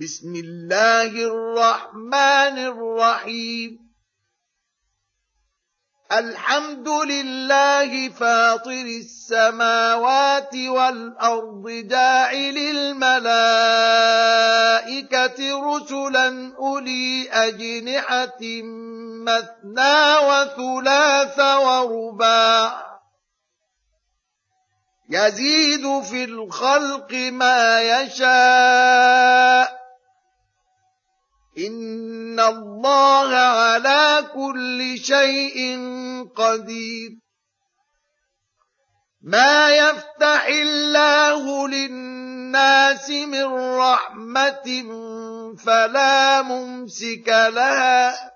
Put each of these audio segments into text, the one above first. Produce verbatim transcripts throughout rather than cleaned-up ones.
بسم الله الرحمن الرحيم الحمد لله فاطر السماوات والأرض جاعل الملائكة رسلا أولي أجنحة مثنى وثلاث ورباع يزيد في الخلق ما يشاء إن الله على كل شيء قدير ما يفتح الله للناس من رحمة فلا ممسك لها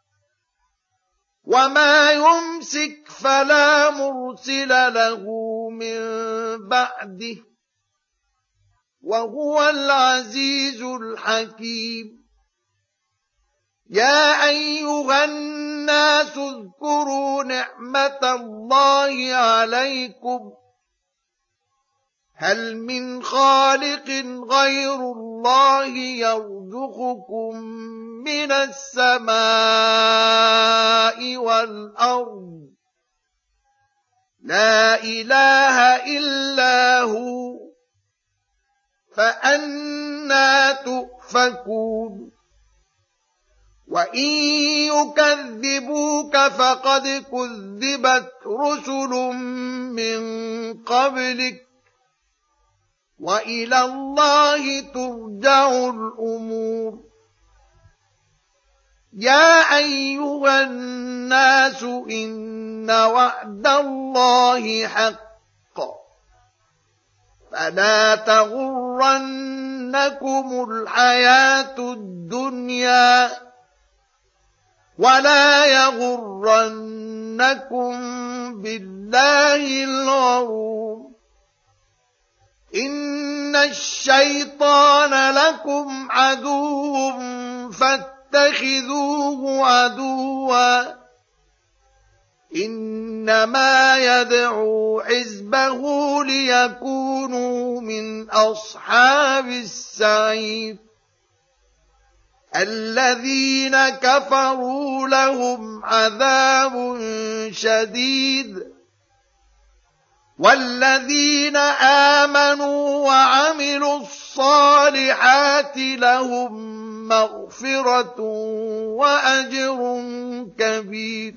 وما يمسك فلا مرسل له من بعده وهو العزيز الحكيم يا أيها الناس اذكروا نعمة الله عليكم هل من خالق غير الله يرزقكم من السماء والأرض لا إله إلا هو فأنى تؤفكون وإن يكذبوك فقد كذبت رسل من قبلك وإلى الله ترجع الأمور يا أيها الناس إن وعد الله حق فلا تغرنكم الحياة الدنيا ولا يغرنكم بالله الغرور إن الشيطان لكم عدو فاتخذوه عدوا إنما يدعو حزبه ليكونوا من أصحاب السعير الذين كفروا لهم عذاب شديد والذين آمنوا وعملوا الصالحات لهم مغفرة وأجر كبير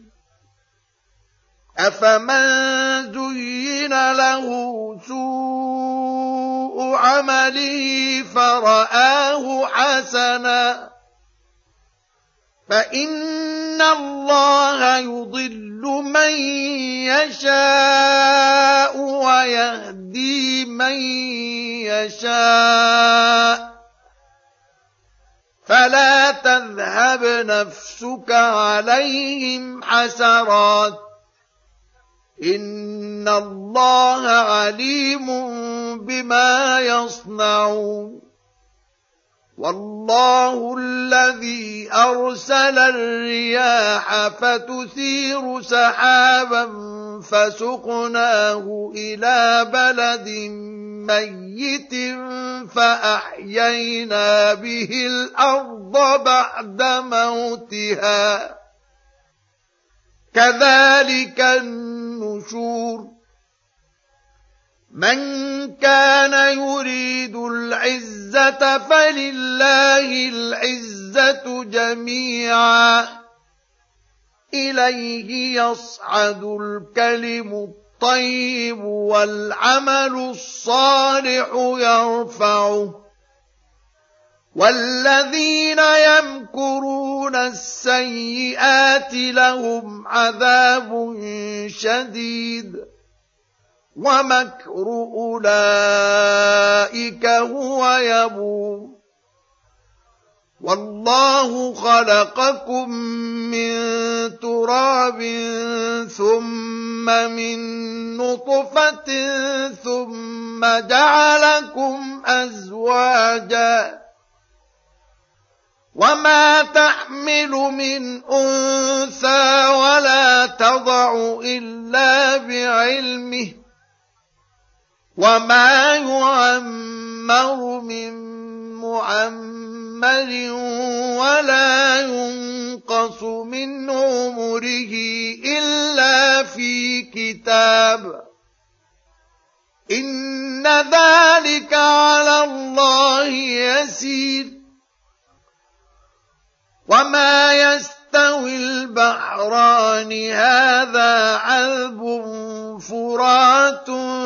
أفمن زين له سوء عمله فرآه حسنا فإن الله يضل من يشاء ويهدي من يشاء فلا تذهب نفسك عليهم حسرات إن الله عليم بما يصنعون والله الذي أرسل الرياح فتثير سحابا فسقناه إلى بلد ميت فأحيينا به الأرض بعد موتها كذلك النشور من كان يريد العزة فلله العزة جميعا إليه يصعد الكلم الطيب والعمل الصالح يرفعه والذين يمكرون السيئات لهم عذاب شديد ومكر أولئك هو يبور والله خلقكم من تراب ثم من نطفة ثم جعلكم أزواجا وما تحمل من أنثى ولا تضع إلا بعلمه وما يعمر من معمر مُعَمَّرٍ وَلَا يُنقَصُ مِنْ عُمُرِهِ إِلَّا فِي كِتَابٍ إِنَّ ذَلِكَ عَلَى اللَّهِ يَسِيرٌ وَمَا يَسْتَوِي الْبَحْرَانِ هَذَا عَذْبٌ فُرَاتٌ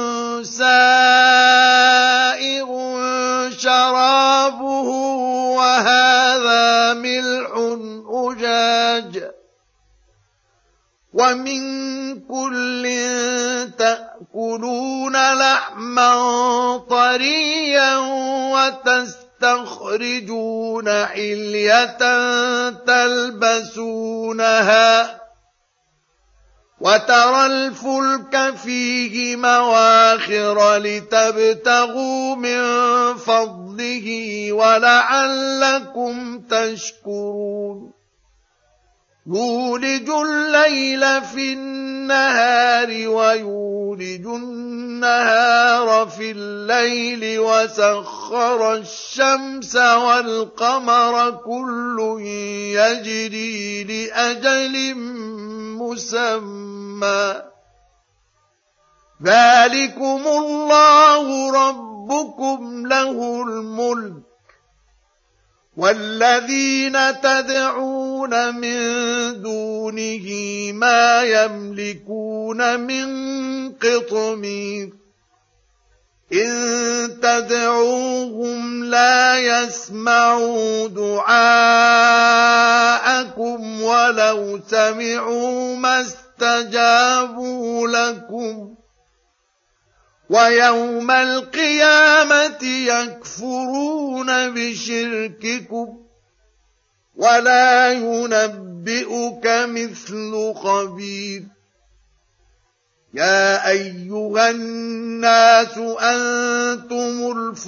سَائِغٌ شَرَابُهُ وَهَذَا مِلْحٌ أُجَاجٌ وَمِن كُلٍّ تَأْكُلُونَ لَحْمًا طَرِيًّا وَتَسْتَخْرِجُونَ حِلْيَةً تَلْبَسُونَهَا وَتَرَى الْفُلْكَ فِيهِ مَوَاخِرَ لِتَبْتَغُوا مِن فَضْلِهِ وَلَعَلَّكُمْ تَشْكُرُونَ يُولِجُ اللَّيْلَ فِي النَّهَارِ وَيُولِجُ النَّهَارَ فِي اللَّيْلِ وَسَخَّرَ الشَّمْسَ وَالْقَمَرَ كُلٌّ يَجْرِي لِأَجَلٍ مُّسَمًّى ذَلِكُمُ اللَّهُ رَبُّكُمْ لَهُ الْمُلْكُ وَالَّذِينَ تَدْعُونَ مِن دُونِهِ مَا يَمْلِكُونَ مِن قِطْمِيرٍ إِن تَدْعُوهُمْ لَا يَسْمَعُوا دُعَاءَكُمْ وَلَوْ سَمِعُوا مَا اسْتَجَابُوا لَكُمْ وَيَوْمَ الْقِيَامَةِ يَكْفُرُونَ بِشِرْكِكُمْ وَلَا يُنَبِّئُكَ مِثْلُ خَبِيرٍ يَا أَيُّهَا النَّاسُ أَنتُمُ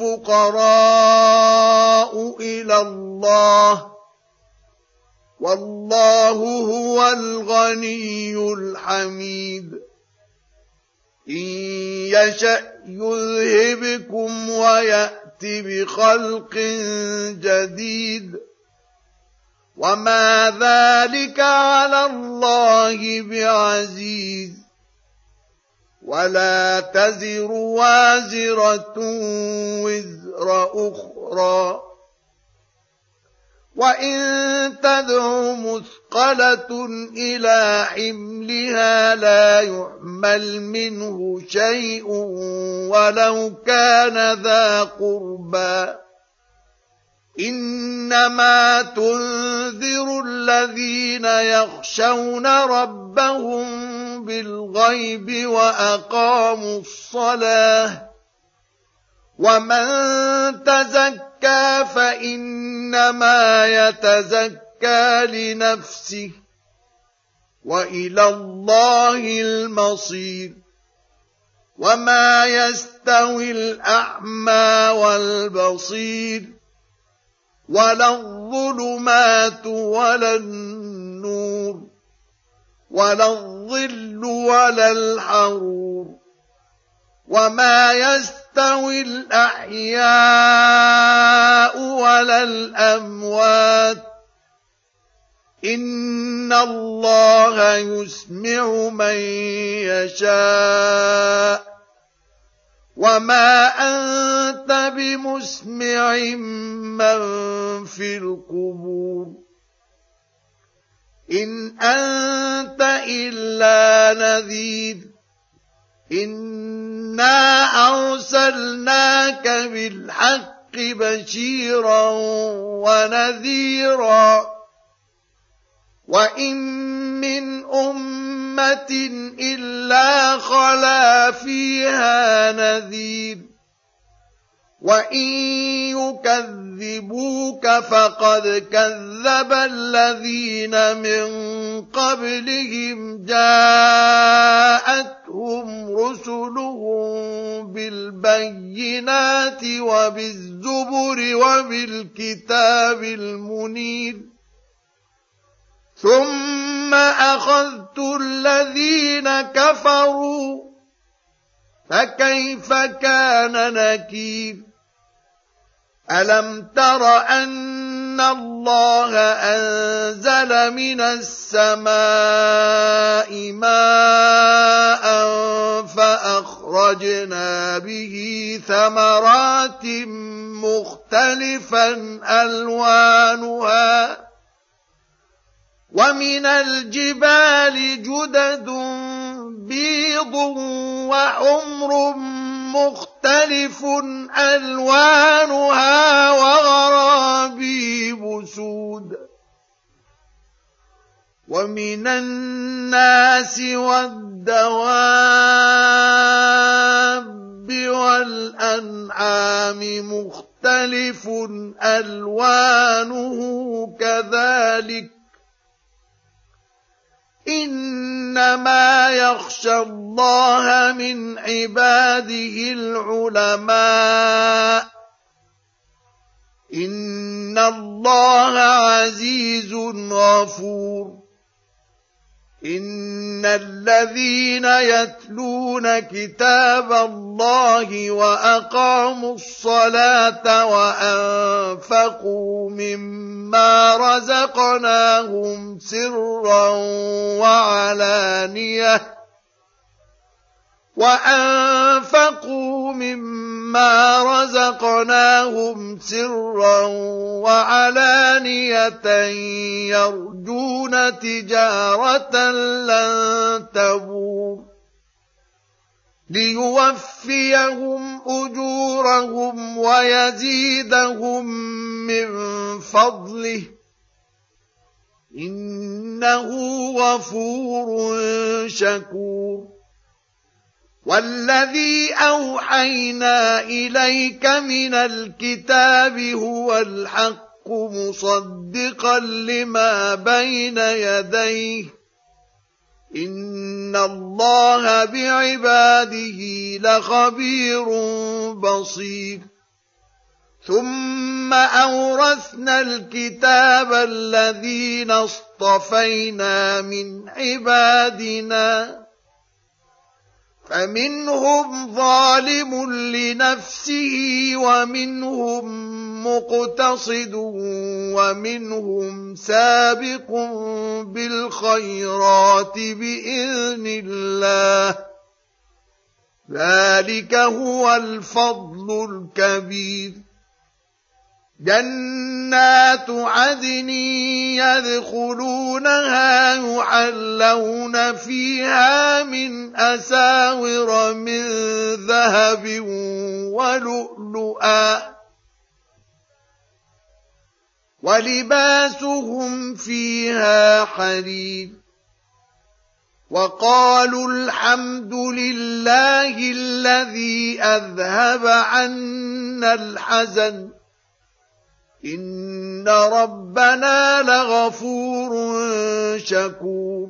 الْفُقَرَاءُ إِلَى اللَّهِ وَاللَّهُ هُوَ الْغَنِيُّ الْحَمِيدُ إِن يَشَأْ يُذْهِبْكُمْ وَيَأْتِ بِخَلْقٍ جَدِيدٍ وَمَا ذَلِكَ عَلَى اللَّهِ بِعَزِيزٍ وَلَا تَزِرُ وَازِرَةٌ وِزْرَ أُخْرَىٰ وَإِن تَدْعُ مُثْقَلَةٌ إِلَىٰ حِمْلِهَا لَا يُحْمَلْ مِنْهُ شَيْءٌ وَلَوْ كَانَ ذَا قُرْبَىٰ إِنَّمَا تُنذِرُ الَّذِينَ يَخْشَوْنَ رَبَّهُم بِالْغَيْبِ وَأَقَامُوا الصَّلَاةَ وَمَن تَزَكَّىٰ فَإِنَّمَا يَتَزَكَّىٰ لِنَفْسِهِ وَإِلَى اللَّهِ الْمَصِيرُ وَمَا يَسْتَوِي الْأَعْمَىٰ وَالْبَصِيرُ وَلَا الظُّلُمَاتُ وَلَا النُّورُ وَلَا الظِّلُّ وَلَا الْحَرُورُ وَمَا يَسْتَوِي الْأَحْيَاءُ وَلَا الْأَمْوَاتُ إِنَّ اللَّهَ يُسْمِعُ مَن يَشَاءُ وَمَا أَنتَ بِمُسْمِعٍ مَّن فِي الْقُبُورِ إِنْ أَنتَ إِلَّا نَذِيرٌ إِنَّا أَرْسَلْنَاكَ بِالْحَقِّ بَشِيرًا وَنَذِيرًا وَإِن مِّنْ أُمَّةٍ إِلَّا خَلَا فِيهَا نَذِيرٌ وَإِن يُكَذِّبُوكَ فَقَدْ كَذَّبَ الَّذِينَ مِن قَبْلِهِمْ جَاءَتْهُمْ رُسُلُهُم بِالْبَيِّنَاتِ وَبِالزُّبُرِ وَبِالْكِتَابِ الْمُنِيرِ ثُمَّ أَخَذْتُ الَّذِينَ كَفَرُوا فَكَيْفَ كَانَ نَكِيرِ أَلَمْ تَرَ أَنَّ إِنَّ اللَّهَ أَنزَلَ مِنَ السَّمَاءِ مَاءً فَأَخْرَجْنَا بِهِ ثَمَرَاتٍ مُخْتَلِفًا أَلْوَانُهَا وَمِنَ الْجِبَالِ جُدَدٌ بِيضٌ وَحُمْرٌ مُخْتَلِفٌ أَلْوَانُهَا وَغَرَابِيبُ سُودٌ وَمِنَ النَّاسِ وَالدَّوَابِّ وَالْأَنْعَامِ مُخْتَلِفٌ أَلْوَانُهُ كَذَلِكَ إِنَّمَا يَخْشَى اللَّهَ مِنْ عِبَادِهِ الْعُلَمَاءُ إِنَّ اللَّهَ عَزِيزٌ غَفُورٌ إِنَّ الَّذِينَ يَتْلُونَ كِتَابَ اللَّهِ وَأَقَامُوا الصَّلَاةَ وَأَنفَقُوا مِمَّا رَزَقْنَاهُمْ سِرًّا وَعَلَانِيَةً وَأَنفَقُوا مِمَّا رَزَقْنَاهُمْ سِرًّا وَعَلَانِيَةً يَرْجُونَ تِجَارَةً لَّن تَبُورَ لِيُوَفِّيَهُمْ أُجُورَهُمْ وَيَزِيدَهُم مِّن فَضْلِهِ إِنَّهُ غَفُورٌ شَكُورٌ وَالَّذِي أَوْحَيْنَا إِلَيْكَ مِنَ الْكِتَابِ هُوَ الْحَقُّ مُصَدِّقًا لِّمَا بَيْنَ يَدَيْهِ إِنَّ اللَّهَ بِعِبَادِهِ لَخَبِيرٌ بَصِيرٌ ثُمَّ أَوْرَثْنَا الْكِتَابَ الَّذِينَ اصْطَفَيْنَا مِنْ عِبَادِنَا فَمِنْهُمْ ظَالِمٌ لِنَفْسِهِ وَمِنْهُمْ مُقْتَصِدٌ وَمِنْهُمْ سَابِقٌ بِالْخَيْرَاتِ بِإِذْنِ اللَّهِ ذَلِكَ هُوَ الْفَضْلُ الْكَبِيرُ جَنَّاتُ عَدْنٍ يَدْخُلُونَهَا يُحَلَّوْنَ فِيهَا مِنْ أَسَاوِرَ مِنْ ذَهَبٍ وَلُؤْلُؤًا وَلِبَاسُهُمْ فِيهَا حَرِيرٌ وَقَالُوا الْحَمْدُ لِلَّهِ الَّذِي أَذْهَبَ عَنَّا الْحَزَنَ إِنَّ رَبَّنَا لَغَفُورٌ شَكُورٌ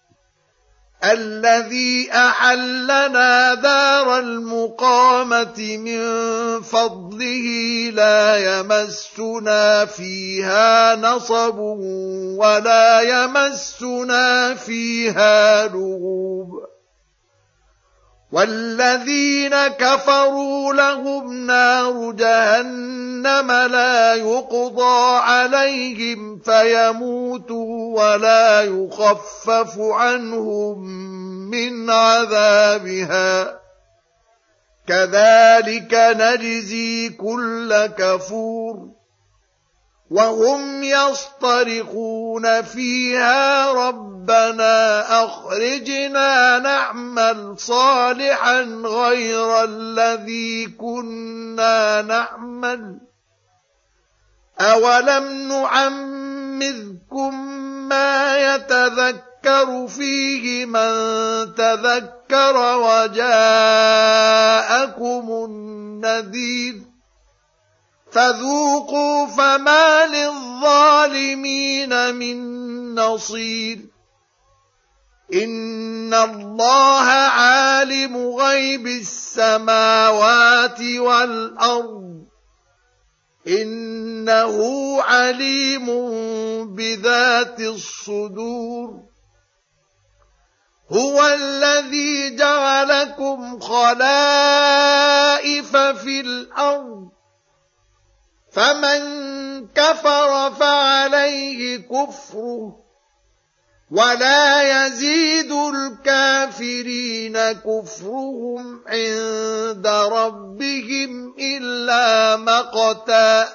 الَّذِي أَحَلَّنَا دَارَ الْمُقَامَةِ مِنْ فَضْلِهِ لَا يَمَسُّنَا فِيهَا نَصَبٌ وَلَا يَمَسُّنَا فِيهَا لُغُوبٌ وَالَّذِينَ كَفَرُوا لَهُمْ نَارُ جَهَنَّمَ لَا يُقْضَىٰ عَلَيْهِمْ فَيَمُوتُوا وَلَا يُخَفَّفُ عَنْهُم مِّنْ عَذَابِهَا كَذَٰلِكَ نَجْزِي كُلَّ كَفُورٍ وَهُمْ يَصْطَرِخُونَ فِيهَا رَبَّنَا أَخْرِجْنَا نَعْمَلْ صَالِحًا غَيْرَ الَّذِي كُنَّا نَعْمَلُ أَوَلَمْ نُعَمِّرْكُم مَّا يَتَذَكَّرُ فِيهِ مَن تَذَكَّرَ وَجَاءَكُمُ النَّذِيرُ فَذُوقُوا فَمَا لِلظَّالِمِينَ مِن نَّصِيرٍ إِنَّ اللَّهَ عَالِمُ غَيْبِ السَّمَاوَاتِ وَالْأَرْضِ إِنَّهُ عَلِيمٌ بِذَاتِ الصُّدُورِ هُوَ الَّذِي جَعَلَكُمْ خَلَائِفَ فِي الْأَرْضِ فَمَن كَفَرَ كفره ولا يزيد الكافرين كفرهم عند ربهم إلا مقتا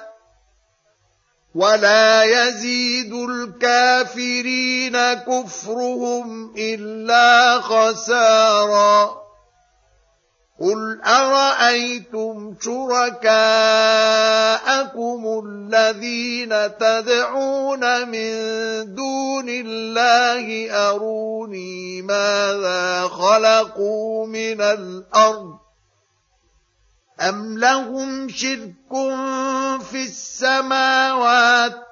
ولا يزيد الكافرين كفرهم إلا خسارا قل أرأيتم شركاءكم الذين تدعون من دون الله أروني ماذا خلقوا من الأرض أم لهم شرك في السماوات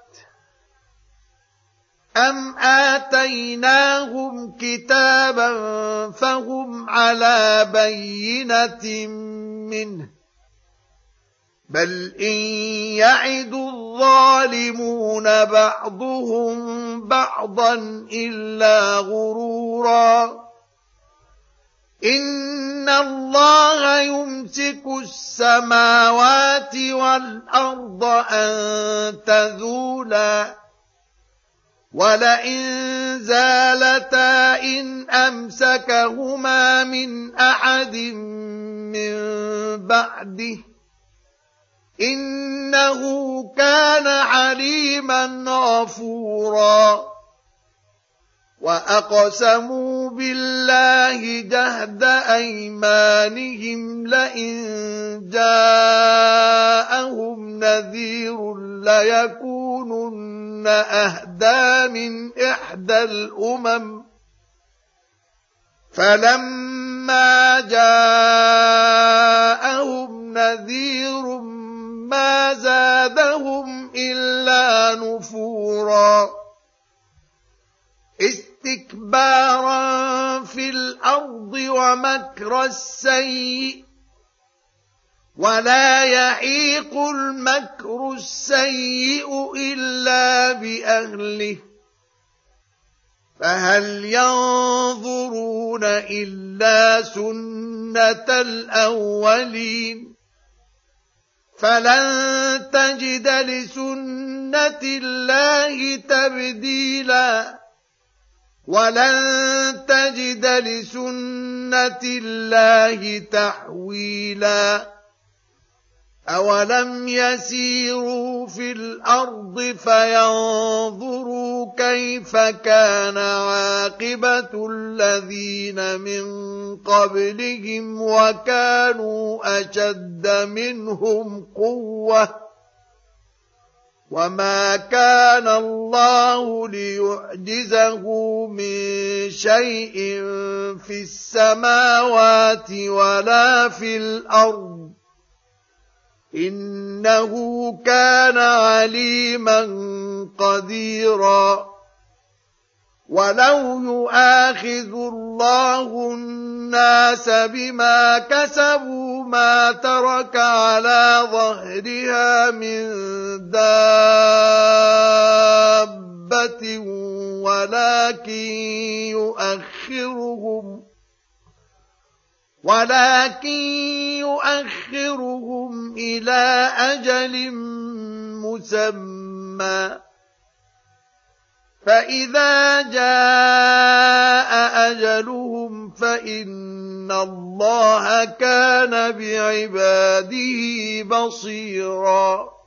أم آتيناهم كتابا فهم على بينة منه بل إن يعد الظالمون بعضهم بعضا إلا غرورا إن الله يمسك السماوات والأرض أن تزولا ولئن زالتا إن أمسكهما من أحد من بعده إنه كان عليما غفورا وأقسموا بالله جهد أيمانهم لئن جاءهم نذير ليكونن أهدى من إحدى الأمم فلما جاءهم نذير ما زادهم إلا نفورا استكبارا في الأرض ومكر السيء ولا يحيق المكر السيء إلا بأهله فهل ينظرون إلا سنة الأولين فلن تجد لسنة الله تبديلا ولن تجد لسنة الله تحويلا أولم يسيروا في الأرض فينظروا كيف كان عاقبة الذين من قبلهم وكانوا أشد منهم قوة وما كان الله ليعجزه من شيء في السماوات ولا في الأرض إنه كان عليما قديرا ولو يؤاخذ الله الناس بما كسبوا ما ترك على ظهرها من دابة ولكن يؤخرهم ولكن يؤخرهم إلى أجل مسمى فإذا جاء أجلهم فإن الله كان بعباده بصيراً